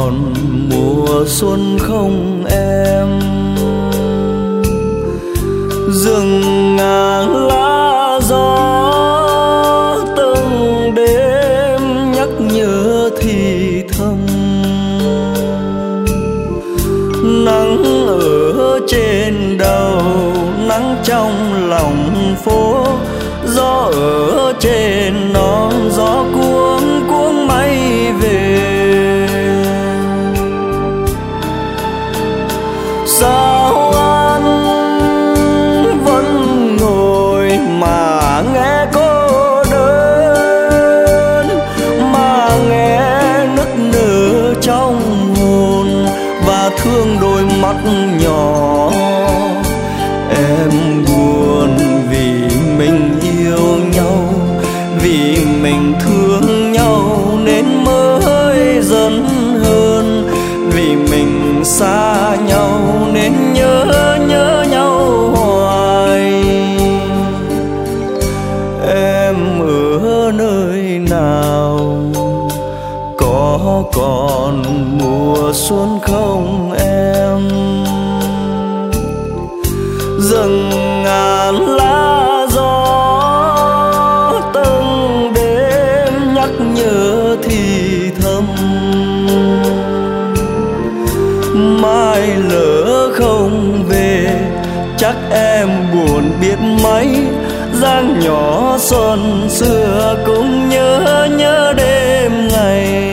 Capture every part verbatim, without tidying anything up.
còn mùa xuân không em? Rừng ngàn lá gió từng đêm nhắc nhớ thì thầm. Nắng ở trên đầu, nắng trong lòng phố, gió ở trên non, gió cuống cuống mây về. Sao anh vẫn ngồi mà nghe cô đơn, mà nghe nức nở trong hồn và thương đôi mắt nhỏ. Em buồn vì mình yêu nhau, vì mình thương nhau nên mới dần hơn, vì mình xa nhau nên nhớ nhớ nhau hoài. Em ở nơi nào, có còn mùa xuân không em? Rừng ngàn lá gió từng đêm nhắc nhớ thì thầm. Mai lỡ không về chắc em buồn biết mấy, dáng nhỏ xuân xưa cũng nhớ nhớ đêm ngày.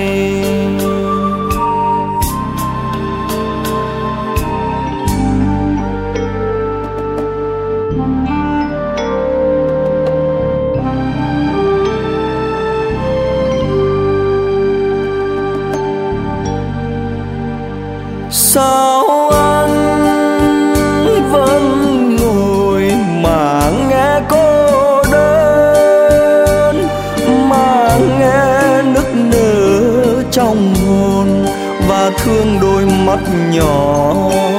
Sao anh vẫn ngồi mà nghe cô đơn, mà nghe nức nở trong hồn và thương đôi mắt nhỏ.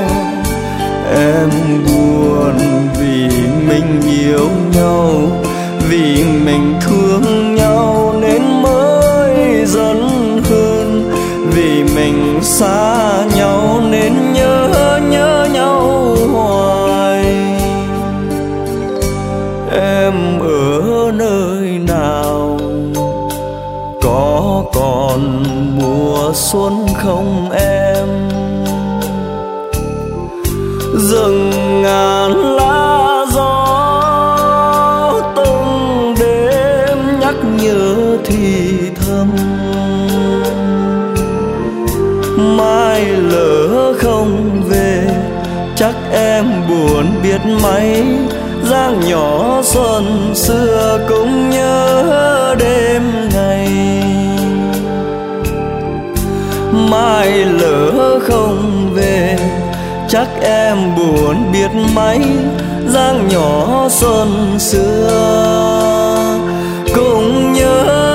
Em buồn vì mình yêu nhau, vì mình thương nhau nên mới dần hơn, vì mình xa nhau nên nhớ nhớ nhau hoài. Em ở nơi nào, có còn mùa xuân không em? Rừng ngàn lá gió từng đêm nhắc nhớ thì thầm. Mai lỡ không về chắc em buồn biết mấy, dáng nhỏ xuân xưa cũng nhớ đêm ngày. Mai lỡ không về chắc em buồn biết mấy, dáng nhỏ xuân xưa cũng nhớ